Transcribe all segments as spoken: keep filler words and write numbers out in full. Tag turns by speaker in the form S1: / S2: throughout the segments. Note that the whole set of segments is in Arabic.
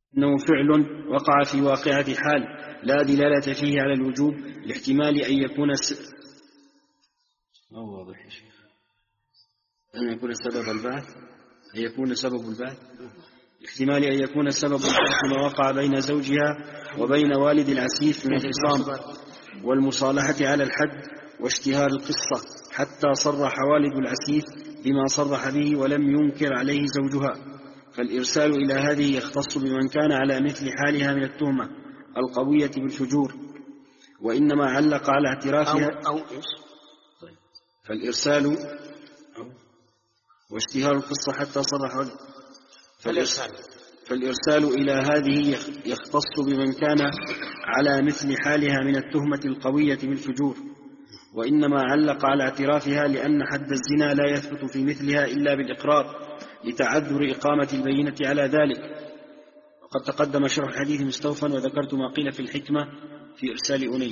S1: إنه فعل وقع في واقعة حال لا دلالة فيه على الوجوب لاحتمال أن يكون س... أو واضح يا شيخ أن يكون سبب البعث أن يكون سبب البعث احتمال أن يكون سبب البعث ما وقع بين زوجها وبين والد العسيف من الخصام والمصالحة على الحد واشتهار القصة حتى صرح والد العسيف بما صرح به ولم ينكر عليه زوجها، فالإرسال إلى هذه يختص بمن كان على مثل حالها من التهمة القوية بالفجور، وإنما علق على اعترافها
S2: أو, أو إيش؟
S1: فالإرسال واشتهار القصة حتى صرح والد
S2: فالإرسال
S1: فالإرسال إلى هذه يختص بمن كان على مثل حالها من التهمة القوية بالفجور، وإنما علق على اعترافها لأن حد الزنا لا يثبت في مثلها إلا بالإقرار لتعذر إقامة البينة على ذلك. وقد تقدم شرح الحديث مستوفا وذكرت ما قيل في الحكمة في إرسال أنيس.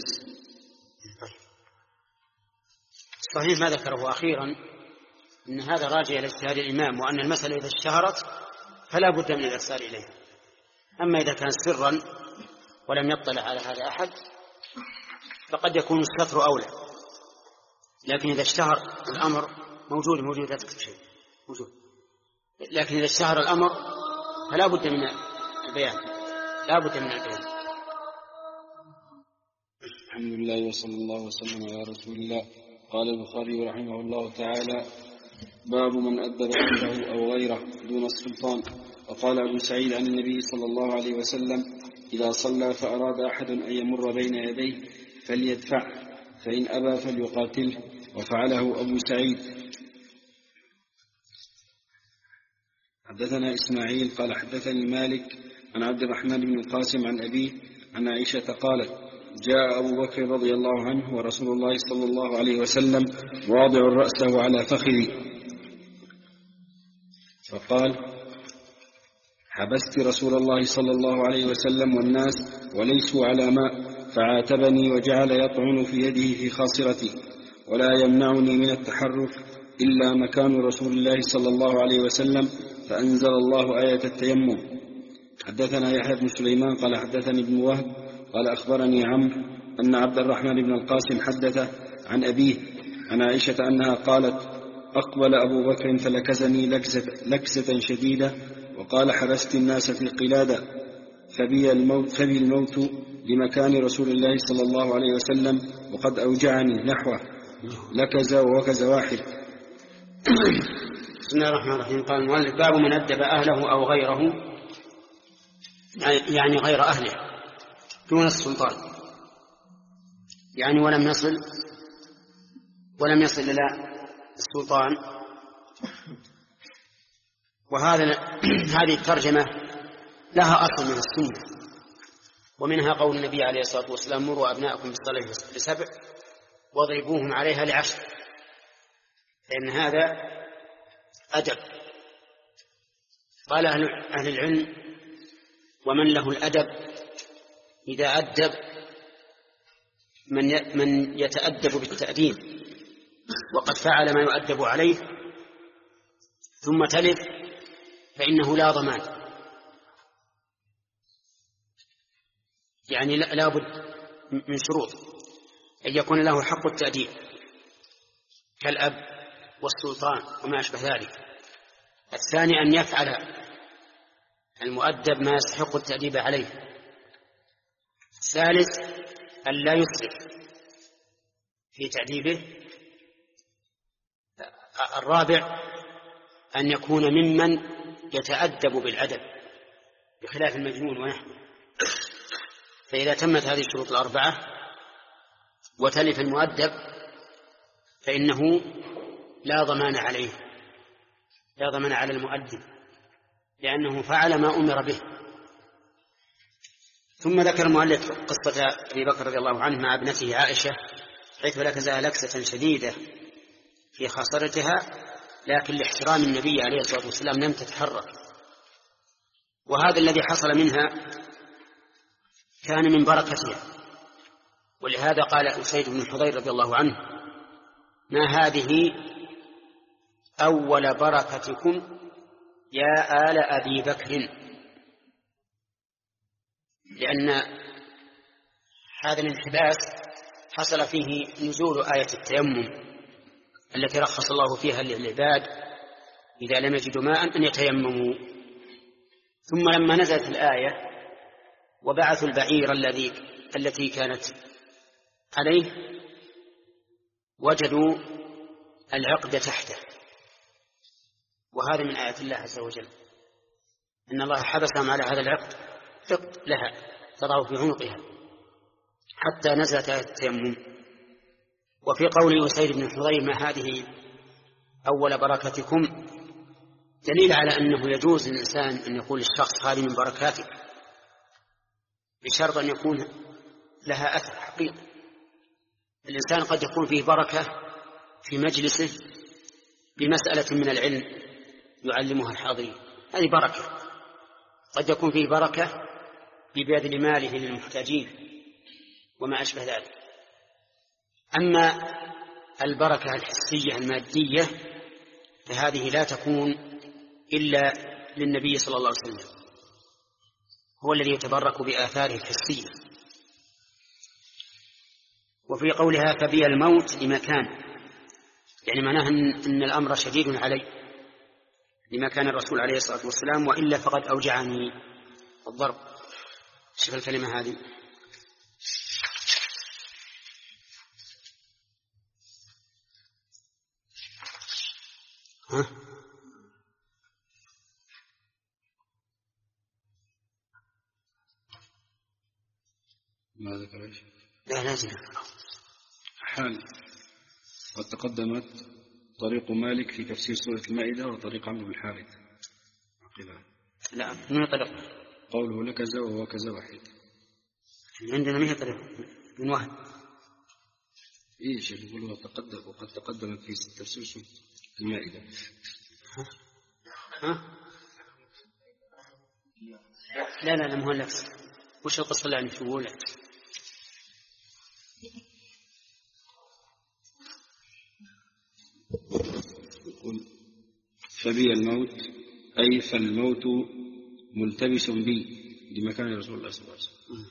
S2: صحيح ما ذكره أخيرا إن هذا راجع إلى اجتهاد الإمام، وأن المسألة إذا اشتهرت فلا بد من الإرسال إليها. أما إذا كان سرا ولم يطلع على هذا أحد فقد يكون الستر أولى، لكن إذا اشتهر الأمر موجود موجود لا تكتب شيء موجود، لكن إذا اشتهر الأمر فلا بد من البيان لا بد من البيان.
S1: الحمد لله وصلى الله وسلم على رسول الله. قال البخاري رحمه الله تعالى: باب من أدب أهله أو غيره دون السلطان. وقال أبو سعيد عن النبي صلى الله عليه وسلم: إذا صلى فأراد أحد أن يمر بين يديه فليدفع، فإن أبى فليقاتله، وفعله أبو سعيد. حدثنا إسماعيل قال حدثني مالك عن عبد الرحمن بن القاسم عن أبيه عن عائشة قالت: جاء أبو بكر رضي الله عنه ورسول الله صلى الله عليه وسلم واضع رأسه على فخذي، فقال: حبست رسول الله صلى الله عليه وسلم والناس وليسوا على ماء، فعاتبني وجعل يطعن في يده في خاصرتي، ولا يمنعني من التحرك إلا مكان رسول الله صلى الله عليه وسلم، فأنزل الله آية التيمم. حدثنا يحيى بن سليمان قال حدثني ابن وهب قال أخبرني عمرو أن عبد الرحمن بن القاسم حدث عن أبيه عن عائشة أنها قالت: أقبل أبو بكر فلكزني لكزة, لكزة شديدة، وقال: حبست الناس في قلادة، فبي الموت, فبي الموت لمكان رسول الله صلى الله عليه وسلم، وقد أوجعني نحوه، لكز ووكز واحد.
S2: بسم الله الرحمن الرحيم. قال المؤلف: باب من أدب أهله أو غيره، يعني غير أهله دون السلطان، يعني ولم يصل ولم يصل إلى السلطان. وهذا هذه الترجمة لها أصل من السنة، ومنها قول النبي عليه الصلاة والسلام: مروا أبناءكم بالصلاة لسبع واضربوهم عليها لعشر، لأن هذا أدب. قال أهل العلم: ومن له الأدب إذا أدب من من يتأدب بالتأديب وقد فعل ما يؤدب عليه ثم تلف فإنه لا ضمان، يعني لا بد من شروط أن يكون له حق التأديب كالأب والسلطان وما أشبه ذلك. الثاني أن يفعل المؤدب ما يستحق التأديب عليه. الثالث أن لا يسرف في تأديبه. الرابع أن يكون ممن يتأدب بالأدب بخلاف المجنون ونحوه. فإذا تمت هذه الشروط الأربعة وتلف المؤدب فإنه لا ضمان عليه، لا ضمان على المؤدب، لأنه فعل ما أمر به. ثم ذكر المؤلف قصة أبي بكر رضي الله عنه مع ابنته عائشة، حيث لكزها لكسة شديدة في خاصرتها، لكن لاحترام النبي عليه الصلاة والسلام لم تتحرك. وهذا الذي حصل منها كان من بركتها، ولهذا قال أسيد بن حضير رضي الله عنه: ما هذه أول بركتكم يا آل أبي بكر. لأن هذا الانحباس حصل فيه نزول آية التيمم التي رخص الله فيها للعباد إذا لم يجدوا ماء أن يتيمموا. ثم لما نزلت الآية وبعثوا البعير الذي التي كانت عليه وجدوا العقد تحته، وهذا من آيات الله عز وجل إن الله حبسهم على هذا العقد عقد لها تضع في عنقها حتى نزلت آية التيمم. وفي قول أسيد بن حضير ما هذه أول بركتكم دليل على أنه يجوز للإنسان أن يقول للشخص هذه من بركاتك بشرط أن يكون لها أثر حقيقي. الإنسان قد يكون فيه بركة في مجلسه بمسألة من العلم يعلمها الحاضرين، هذه بركة. قد يكون فيه بركة ببذل ماله للمحتاجين وما أشبه ذلك. أما البركة الحسية المادية فهذه لا تكون إلا للنبي صلى الله عليه وسلم، هو الذي يتبرك بآثاره الحسية. وفي قولها فبي الموت لمكان، يعني معناها أن الأمر شديد علي لما كان الرسول عليه الصلاة والسلام، وإلا فقد أوجعني الضرب. شوف الكلمة هذه ها؟
S1: ما ذكر ايش؟
S2: لا لازم
S1: حال. قد تقدمت طريق مالك في تفسير سورة المائدة وطريق عمرو بن الحارث عقبها.
S2: لا من طريق
S1: قوله لك كذا وهو كذا واحد
S2: عندنا مية طريق من واحد.
S1: ايش يقول وتقدم وقد تقدمت في تفسير سورة المائدة.
S2: ها؟ ها؟ لا لا لا مو لك. وش القصة اللي يعني تقول لك؟
S1: يقول فبي الموت أي فالموت ملتبس بي لمكان رسول الله صلى الله عليه وسلم.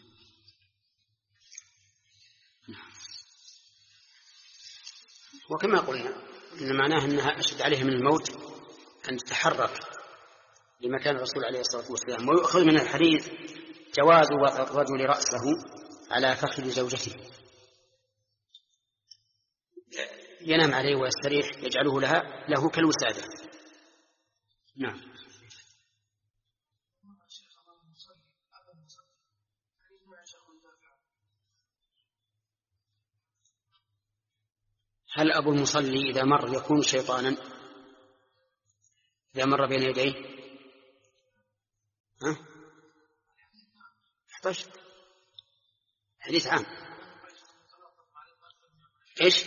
S2: وكما قلنا إن معناه أنها أشد عليها من الموت أن تتحرك لمكان الرسول عليه الصلاة والسلام. ويؤخذ من الحديث جواز وضع الرجل رأسه على فخذ زوجته ينام عليه ويستريح، يجعله لها له كالوسادة. نعم. هل أبو المصلي إذا مر يكون شيطانا إذا مر بين يديه؟ ها؟ طيب حديث عام. إيش؟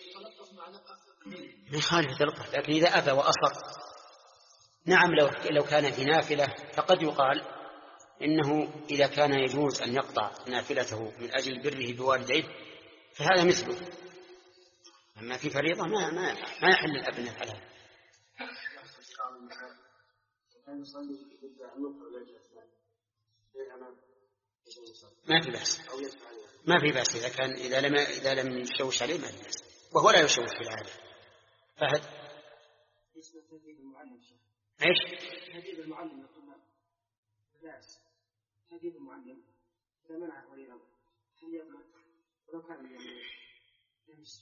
S2: ما يخالف تلقف، لكن إذا أبى وأصر نعم لو لو كان في نافلة فقد يقال إنه إذا كان يجوز أن يقطع نافلته من أجل بره بوالديه فهذا مثله. أما في فريضة ما ما ما يحل الأب أن يفعلها. ما في بأس، ما في بأس إذا كان إذا لم إذا لم يشوش عليه ما في بأس، وهو لا يشوش في العادة. فهد ايش؟
S3: تهديد المعلم للطلاب بأس. تهديد المعلم إذا منعه ولي الأمر هل يقبل ولو كان من يمس؟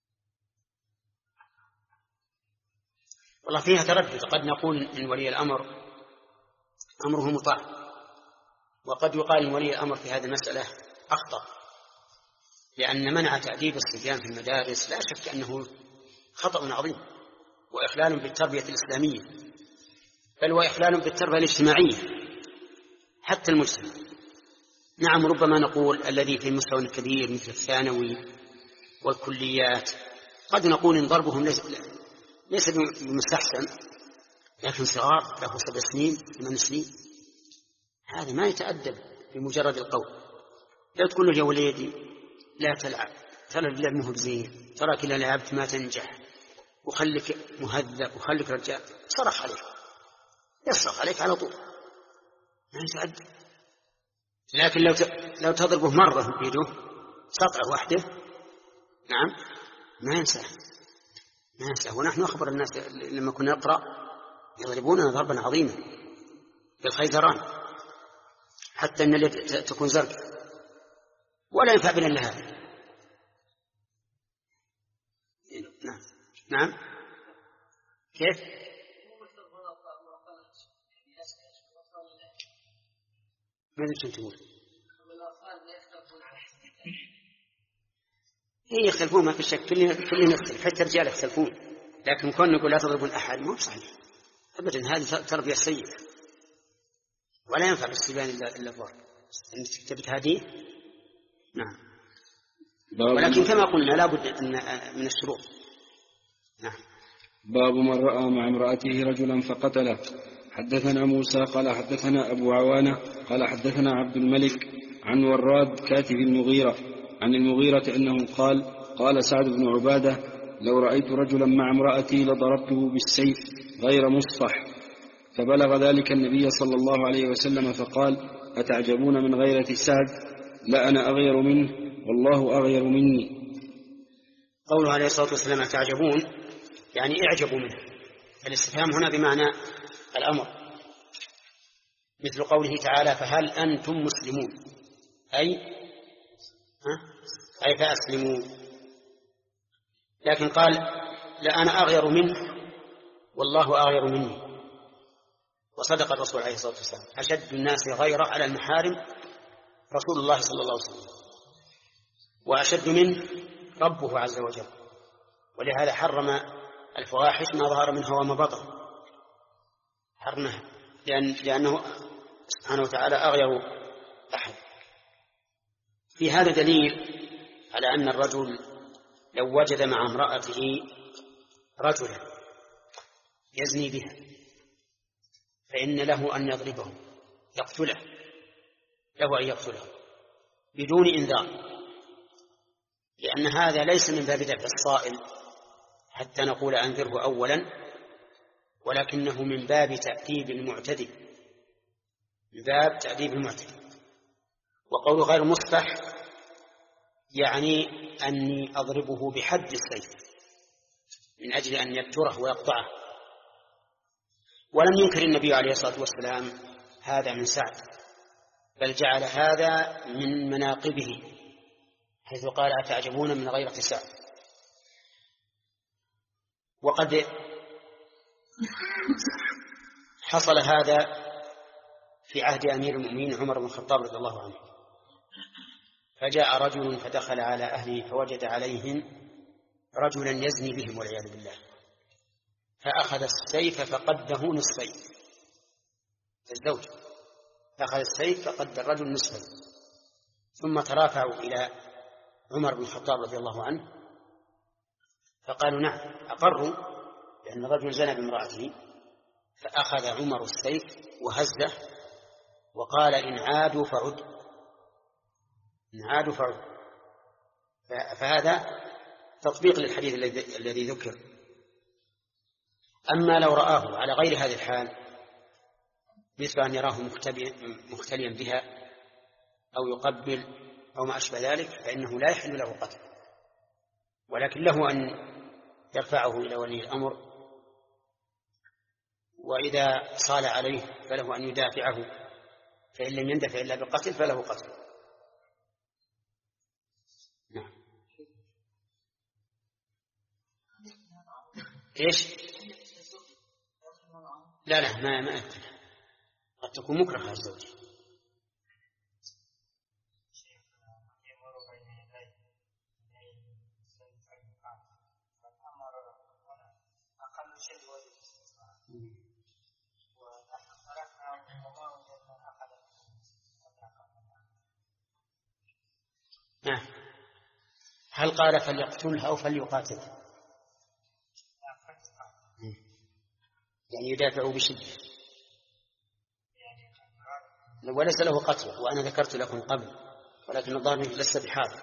S2: والله فيها تردد. قد نقول إن ولي الأمر أمره مطاع، وقد يقال إن ولي الأمر في هذه المسألة أخطأ، لأن منع تأديب الصبيان في المدارس لا شك أنه خطأ عظيم وإخلال بالتربية الإسلامية، بل وإخلال بالتربية الاجتماعية حتى المجتمع. نعم ربما نقول الذي في المستوى الكبير مثل الثانوي والكليات قد نقول إن ضربهم ليس بمستحسن، لكن صغار له سبع سنين ثمان سنين هذا ما يتأدب بمجرد القول. لا تقول له يا وليدي لا تلعب، ترى اللعب مو بزين، تراك إذا لعبت ما تنجح، وخليك مهذب وخليك رجال. صرخ عليك، يصرخ عليك على طول، ما يتأدب. لكن لو لو تضربه مرة بيده سطعة واحدة نعم ما ينسى ما ينسى. ونحن أخبر الناس لما كنا نقرأ يضربوننا ضربا عظيما بالخيزران حتى أن اليد تكون زرقاء ولا ينفع بنا إلا هذا. نعم نعم كيف ماذا تقول؟ هي يختلفون ما في شك كل كل نختلف حتى الرجال يختلفون لكن كون نقول لا تضربون أحد مو صحيح أبدا. هذه تربية سيئة ولا ينفع بالصبيان إلا إلا الضرب. أنت تكتبت هذه نعم ولكن كما قلنا لا بد من الشروط. نعم.
S1: باب من رأى مع امرأته رجلا فقتله. حدثنا موسى قال حدثنا أبو عوانة قال حدثنا عبد الملك عن وراد كاتب المغيرة عن المغيرة أنه قال قال سعد بن عبادة لو رأيت رجلا مع امرأتي لضربته بالسيف غير مصفح. فبلغ ذلك النبي صلى الله عليه وسلم فقال أتعجبون من غيرة سعد لا أنا أغير منه والله أغير مني.
S2: قوله عليه الصلاة والسلام أتعجبون يعني اعجبوا منه. الاستفهام هنا بمعنى الأمر مثل قوله تعالى فهل أنتم مسلمون أي ها؟ أي فأسلموا. لكن قال لا أنا أغير منه والله أغير مني. وصدق الرسول عليه الصلاة والسلام أشد الناس غيرة على المحارم رسول الله صلى الله عليه وسلم وأشد منه ربه عز وجل. ولهذا حرم الفواحش ما ظهر منها وما بطن حرمها لأن لأنه سبحانه وتعالى أغير أحد. في هذا دليل على أن الرجل لو وجد مع امرأته رجلا يزني بها فإن له أن يضربه يقتله له أن يقتله بدون إنذار لأن هذا ليس من باب دفع الصائل حتى نقول أنذره أولا ولكنه من باب تأديب المعتدي من باب تأديب المعتدي. وقول غير مصفح يعني أني أضربه بحد السيف من أجل أن يبتره ويقطعه. ولم ينكر النبي عليه الصلاة والسلام هذا من سعد بل جعل هذا من مناقبه حيث قال أتعجبون من غيرة سعد. وقد حصل هذا في عهد أمير المؤمنين عمر بن الخطاب رضي الله عنه فجاء رجل فدخل على أهله فوجد عليهم رجلا يزني بهم والعياذ بالله فأخذ السيف فقده نصفين. الزوج أخذ السيف فقد الرجل نصفين ثم ترافعوا إلى عمر بن الخطاب رضي الله عنه فقالوا نعم أقروا لأن الرجل زنى بامرأته. فأخذ عمر السيف وهزه وقال إن عادوا فعد إن عادوا فعد. فهذا تطبيق للحديث الذي ذكر. أما لو رآه على غير هذه الحال مثل أن يراه مختليا بها أو يقبل أو ما أشبه ذلك فإنه لا يحل له قتل ولكن له أن يرفعه إلى ولي الأمر وإذا صال عليه فله أن يدافعه فإن لم يندفع إلا بالقتل فله قتل. نعم. إيش؟ لا لا ما ما أكتب. قد تكون مكرهة الزوج. نعم. هل قال فليقتلها أو فليقاتلها؟ يعني يدافع بشدة وليس له قتل. وأنا ذكرت لكم قبل ولكن الظاهر ليس بحاضر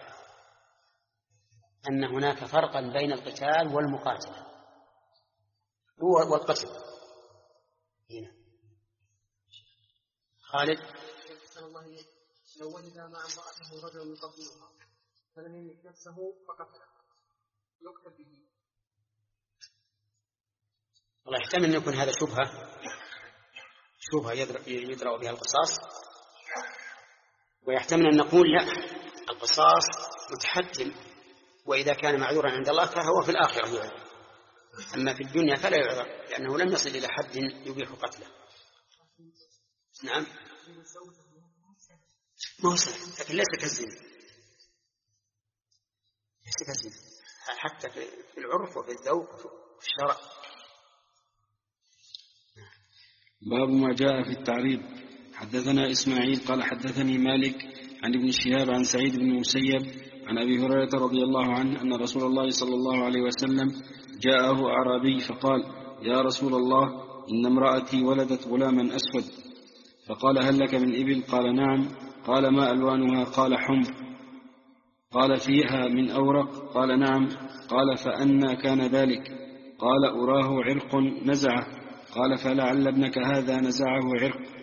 S2: أن هناك فرقا بين القتال والمقاتلة هو والقتل. هنا خالد
S3: لو وجد مع امرأته رجل يقبلها فلم يملك نفسه فقتله يقتل به.
S2: والله يحتمل أن يكون هذا شبهة شبهة يدرأ بها القصاص، ويحتمل أن نقول لا، القصاص متحتم، وإذا كان معذورا عند الله فهو في الآخرة يعذر، أما في الدنيا فلا يعذر لأنه لم يصل إلى حد يبيح قتله. نعم موسى، لكن ليس كالزنا، ليس كالزنا حتى في العرف وفي الذوق وفي الشرع.
S1: باب ما جاء في التعريض. حدثنا إسماعيل قال حدثني مالك عن ابن شهاب عن سعيد بن المسيب عن أبي هريرة رضي الله عنه أن رسول الله صلى الله عليه وسلم جاءه أعرابي فقال: يا رسول الله، إن امرأتي ولدت غلاما أسود. فقال: هل لك من إبل؟ قال: نعم. قال: ما ألوانها؟ قال: حمر. قال: فيها من أورق؟ قال: نعم. قال: فأنى كان ذلك؟ قال: أراه عرق نزعه. قال: فلعل ابنك هذا نزعه عرق.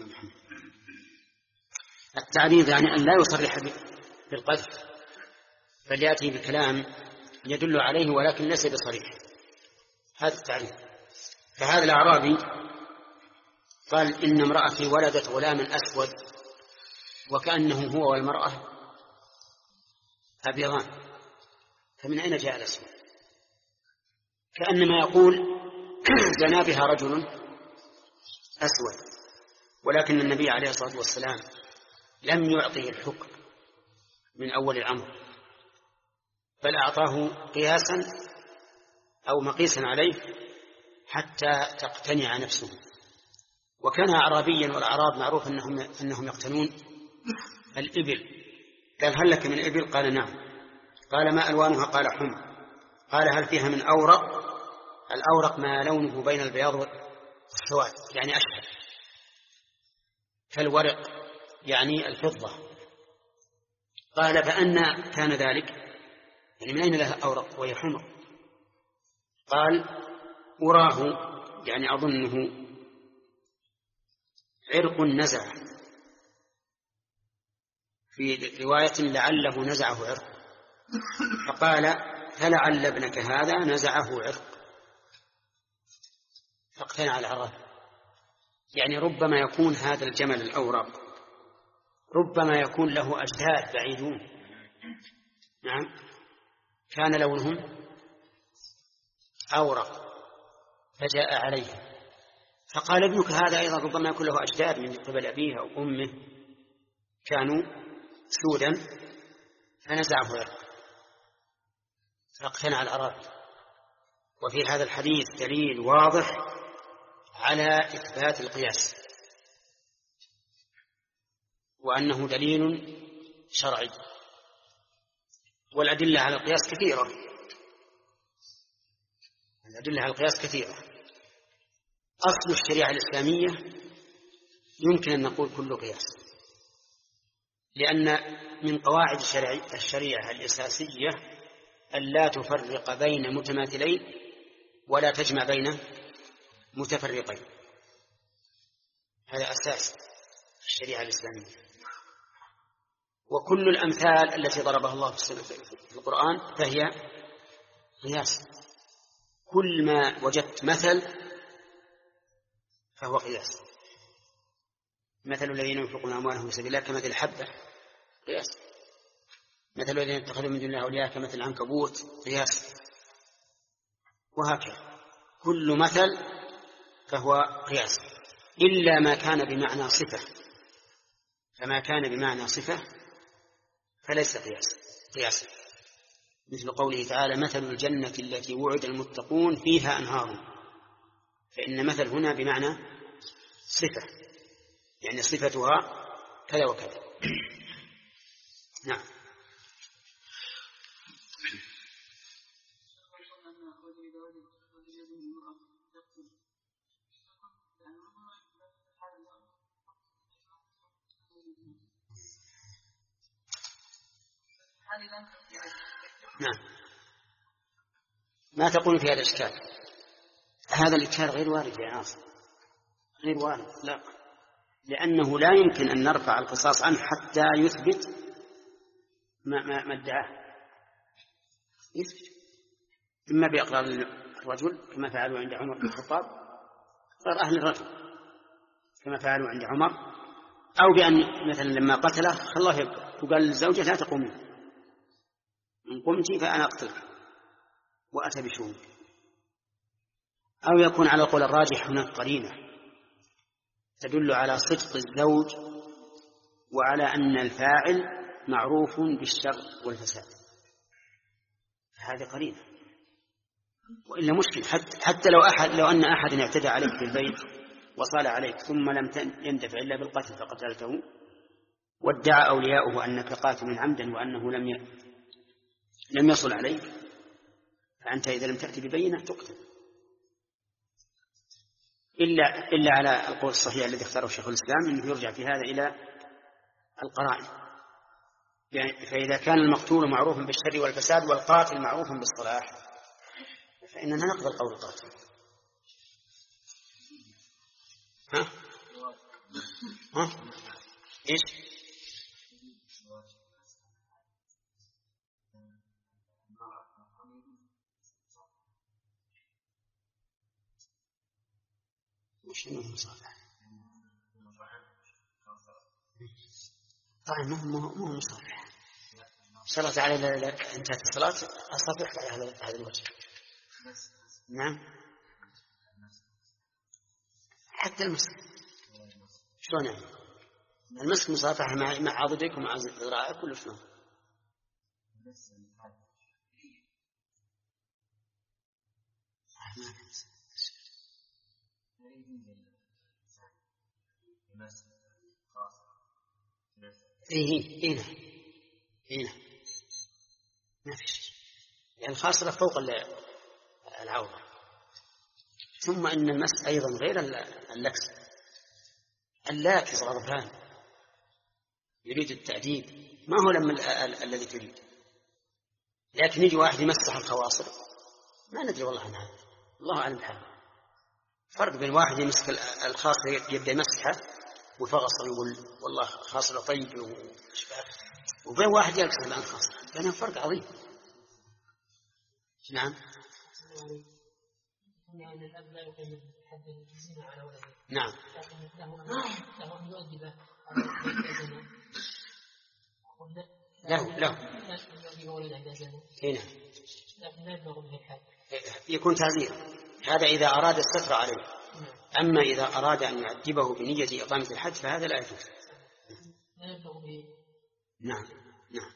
S2: التعريض يعني أن لا يصرح بالقذف، بل يأتي بكلام يدل عليه ولكن ليس بصريح، هذا التعريض. فهذا الأعرابي قال: إن امرأتي ولدت غلاما أسود، وكأنه هو والمرأة أبيضان، فمن أين جاء الأسود؟ كأنما يقول زنا بها رجل أسود، ولكن النبي عليه الصلاة والسلام لم يعطيه الحكم من أول الأمر، بل أعطاه قياسا أو مقيسا عليه حتى تقتنع نفسه. وكان أعرابيا، والأعراب معروف أنهم, أنهم يقتنون الإبل. قال: هل لك من إبل؟ قال: نعم. قال: ما ألوانها؟ قال: حمر. قال: هل فيها من أورق؟ الأورق ما لونه بين البياض والسواد، يعني أشهر، كالورق يعني الفضة. قال: فأنا كان ذلك؟ يعني من أين لها أورق وهي حمر؟ قال: أراه، يعني أظنه عرق نزع، في رواية لعله نزعه عرق. فقال: فلعل ابنك هذا نزعه عرق. فاقتنع العرب، يعني ربما يكون هذا الجمل الأورق ربما يكون له أجداد بعيدون، نعم، كان لونهم أورق فجاء عليه. فقال: ابنك هذا أيضا ربما يكون له أجداد من قبل أبيه أو أمه كانوا سودا فنزعه عرق. فاقتنع العرب. وفي هذا الحديث دليل واضح على إثبات القياس، وأنه دليل شرعي. والأدلة على القياس كثيرة، الأدلة على القياس كثيرة. أصل الشريعة الإسلامية يمكن أن نقول كل قياس، لأن من قواعد الشريعة الأساسية أن لا تفرق بين متماثلين ولا تجمع بين متفرقين. هذا أساس الشريعة الإسلامية. وكل الأمثال التي ضربها الله في القرآن فهي قياس. كل ما وجدت مثل فهو قياس. مثل الذين ينفقون أموالهم في سبيل الله كمثل الحبة، قياس. مثل الذين اتخذوا من دون الله أولياء كمثل العنكبوت، قياس. وهكذا كل مثل فهو قياس، إلا ما كان بمعنى صفة. فما كان بمعنى صفة فليس قياس قياسا، مثل قوله تعالى: مثل الجنة التي وعد المتقون فيها أنهار. فإن مثل هنا بمعنى صفة، يعني صفتها كذا وكذا. نعم. نعم. ما تقول في هذا الإشكال؟ هذا الإشكال غير وارد يا عاصم، غير وارد. لا، لأنه لا يمكن أن نرفع القصاص عنه حتى يثبت ما, ما, ما ادعاه، يثبت إما بإقرار الرجل كما فعلوا عند عمر بن الخطاب، إقرار أهل الرجل كما فعلوا عند عمر، أو بأن مثلا لما قتله خلاه يبقى وقال للزوجة لا تقومي، إن قمتي فأنا أقتلك وأتى بشهود. أو يكون على قول الراجح هناك قرينة تدل على صدق الزوج وعلى أن الفاعل معروف بالشر والفساد، هذه قرينة، وإلا مشكل. حتى, حتى لو أحد لو أن أحد اعتدى عليك في البيت وصال عليك ثم لم يندفع إلا بالقتل فقتلته، وادعى أولياؤه أنك قاتل عمدا وأنه لم ي... لم يصل عليك، فأنت إذا لم تأتي ببينة تقتل، إلا إلا على القول الصحيح الذي اختاره شيخ الإسلام أنه يرجع في هذا إلى القرائن. يعني فإذا كان المقتول معروفا بالشر والفساد والقاتل معروفا بالصلاح فإننا نقبل قول القاتل. ها؟ ها؟ إيش؟ وش إنه مصافحة؟ طبعا مو مو مصافحة. صلاة على انتهت الصلاة أصافح على هذا الوجه. نعم. حتى المسك شلون يعني؟ المسك مصافحة مع مع عضدك ومع ذراعك كله شلون؟ إيه إيه إيه ما في شيء، يعني الخاصرة فوق العورة. ثم إن المس أيضا غير اللكس، اللاكس غضبان يريد التأديب، ما هو لما الذي تريد، لكن يجي واحد يمسح الخواصر ما ندري والله عنها، الله أعلم بحاله. فرق بين واحد يمسك الخاصر يبدأ يمسحه وفغص يقول والله خاصر طيب وشباب، وبين واحد يلكس الآن خاصر، لأنه فرق عظيم. نعم.
S3: يعني الأب لا يقيم حد الزنا على ولده.
S2: نعم.
S3: لكن له له أن يؤدب على الزنا.
S2: له له.
S3: يؤدب ولده إذا زنا.
S2: هنا.
S3: لكن لا يبلغ به الحد.
S2: يكون تعزير. هذا إذا أراد الستر عليه. أما إذا أراد أن يعذبه بنية إقامة الحد فهذا لا يجوز.
S3: لا يبلغ به.
S2: نعم نعم.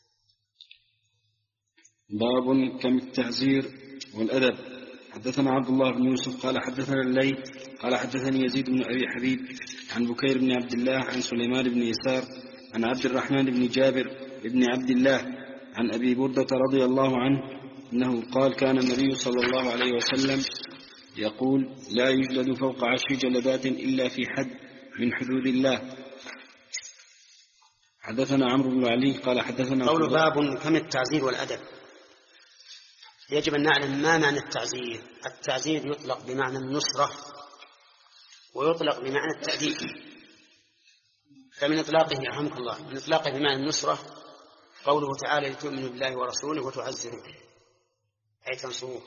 S1: باب كم التعزير والأدب. حدثنا عبد الله بن يوسف قال حدثنا الليث قال حدثني يزيد بن أبي حبيب عن بكير بن عبد الله عن سليمان بن يسار عن عبد الرحمن بن جابر بن عبد الله عن أبي بردة رضي الله عنه أنه قال كان النبي صلى الله عليه وسلم يقول لا يجلد فوق عشر جلدات إلا في حد من حدود الله. حدثنا عمرو بن علي قال حدثنا
S2: قول باب كم التعزير والأدب. يجب أن نعلم ما معنى التعزير. التعزير يطلق بمعنى النصرة ويطلق بمعنى التأديب. فمن إطلاقه يرحمك الله من إطلاقه بمعنى النصرة قوله تعالى لتؤمنوا بالله ورسوله وتعزروه أي تنصروه.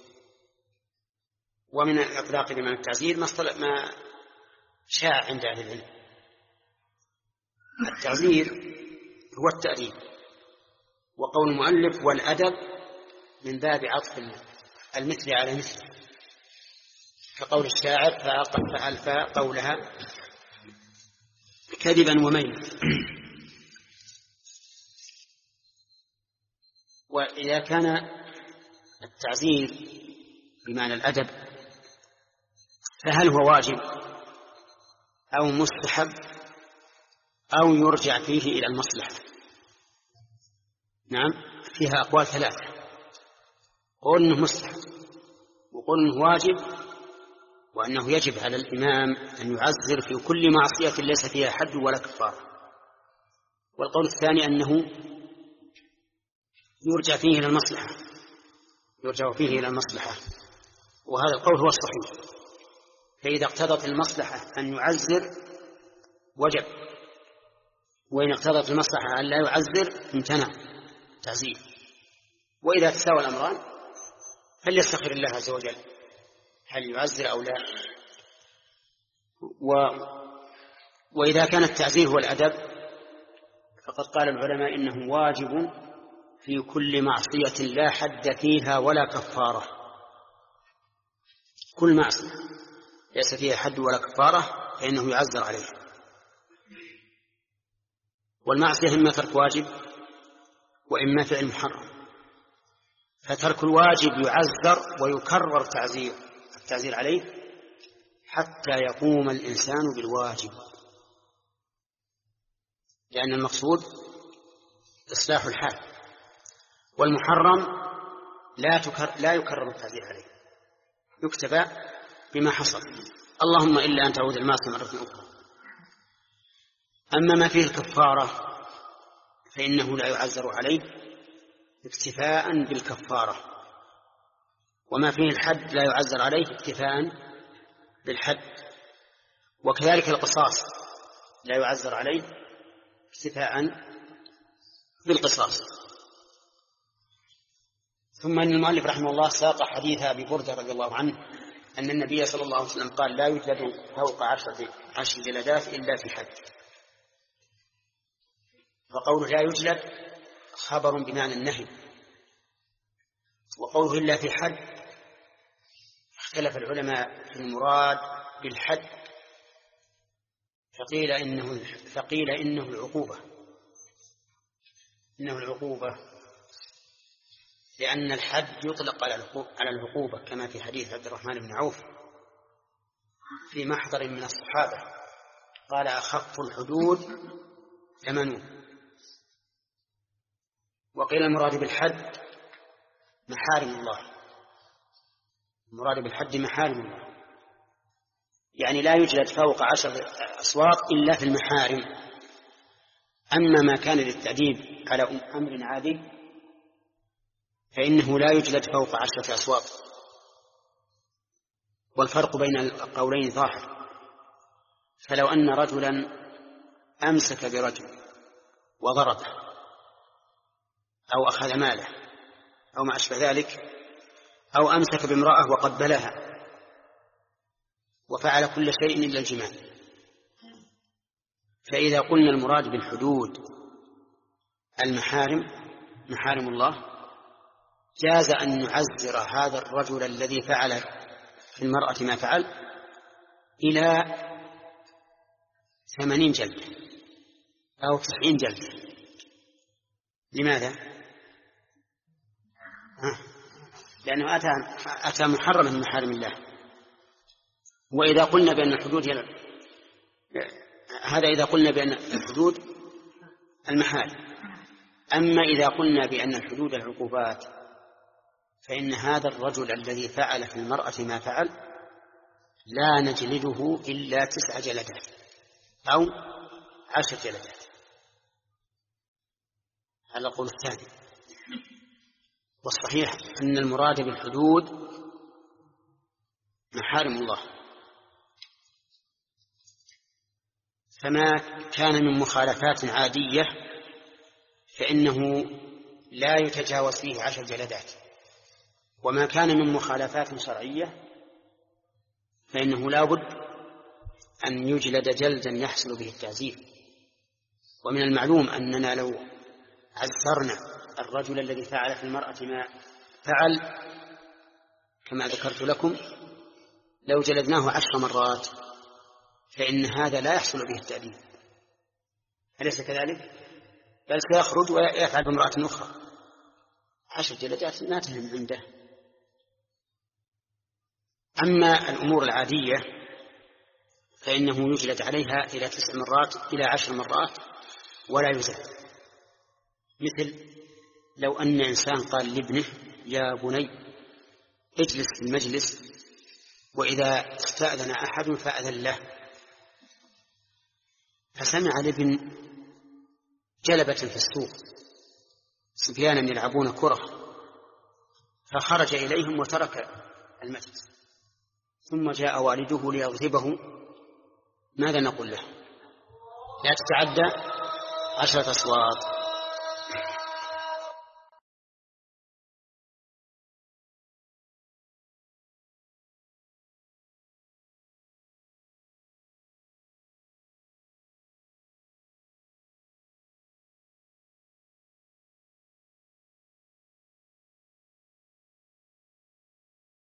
S2: ومن إطلاقه بمعنى التعزير ما شاع عند أهل العلم. التعزير هو التأديب. وقول المؤلف والأدب من باب عطف المثل على مثل كقول الشاعر فألفى قولها كذبا وميلا. وإذا كان التعزير بمعنى الأدب فهل هو واجب أو مستحب أو يرجع فيه إلى المصلحة؟ نعم فيها أقوال ثلاثة. قول إنه مستحب وقول إنه واجب وأنه يجب على الإمام أن يعزر في كل معصية ليس فيها حد ولا كفارة. والقول الثاني أنه يرجع فيه إلى المصلحة يرجع فيه إلى المصلحة وهذا القول هو الصحيح. فإذا اقتضت المصلحة أن يعزر وجب، وإن اقتضت المصلحة أن لا يعذر امتنع تعزير. وإذا تساوى الأمران فليستخير الله عز وجل هل يعذر أو لا. و... وإذا كان التعزير هو الأدب فقد قال العلماء إنه واجب في كل معصية لا حد فيها ولا كفارة. كل معصية ليس فيها حد ولا كفارة فإنه يعذر عليه. والمعصية إما ترك واجب وإما فعل محرم، فترك الواجب يعذر ويكرر تعزير التعزير عليه حتى يقوم الإنسان بالواجب، لأن المقصود إصلاح الحال. والمحرم لا, تكر لا يكرر التعزير عليه، يكتفى بما حصل، اللهم إلا أن تعود المعصية مرة أخرى. أما ما فيه الكفارة فإنه لا يعذر عليه اكتفاء بالكفارة، وما فيه الحد لا يعذر عليه اكتفاء بالحد، وكذلك القصاص لا يعذر عليه اكتفاء بالقصاص. ثم أن المؤلف رحمه الله ساق حديث أبي بردة رضي الله عنه أن النبي صلى الله عليه وسلم قال لا يجلد فوق عشرة عشر جلدات إلا في حد. فقوله لا يجلد خبر بمعنى النهي، وقوله إلا في حد اختلف العلماء في المراد بالحد، فقيل إنه, فقيل إنه العقوبة إنه العقوبة لأن الحد يطلق على العقوبة كما في حديث عبد الرحمن بن عوف في محضر من الصحابة قال أخف الحدود ثمنون. وقيل المراد بالحد محارم الله، المراد بالحد محارم الله، يعني لا يوجد فوق عشر أصوات إلا في المحارم. أما ما كان للتأديب على أمر عادي فإنه لا يجلد فوق عشرة أصوات. والفرق بين القولين ظاهر، فلو أن رجلا أمسك برجل وضربه أو أخذ ماله أو ما أشبه ذلك، أو أمسك بامرأة وقبلها وفعل كل شيء إلا الجماع، فإذا قلنا المراد بالحدود المحارم محارم الله جاز أن نعزر هذا الرجل الذي فعل في المرأة ما فعل إلى ثمانين جلدة أو تسعين جلدة. لماذا؟ لأنه أتى, أتى محرما من محارم الله. وإذا قلنا بأن الحدود هي هذا إذا قلنا بأن الحدود المحارم. أما إذا قلنا بأن الحدود العقوبات فإن هذا الرجل الذي فعل في المرأة ما فعل لا نجلده إلا تسع جلدات أو عشر جلدات. هذا القول الثاني. والصحيح أن المراد بالحدود محارم الله، فما كان من مخالفات عادية فإنه لا يتجاوز فيه عشر جلدات، وما كان من مخالفات شرعية فإنه لا بد أن يجلد جلدا يحصل به التعزير. ومن المعلوم أننا لو عذرنا الرجل الذي فعل في المرأة ما فعل كما ذكرت لكم لو جلدناه عشر مرات فإن هذا لا يحصل به التأديب، أليس كذلك؟ بل سيخرج ويفعل بامرأة أخرى. عشر جلدات لا تهم عنده. أما الأمور العادية فإنه يجلد عليها إلى تسع مرات إلى عشر مرات ولا يزال. مثل لو أن إنسان قال لابنه يا بني اجلس في المجلس، وإذا استأذن أحد فأذن له، فسمع الابن جلبة في السوق صبيانا يلعبون كرة، فخرج إليهم وترك المجلس، ثم جاء والده ليضربه، ماذا نقول له؟ لا تتعدى عشرة أصوات.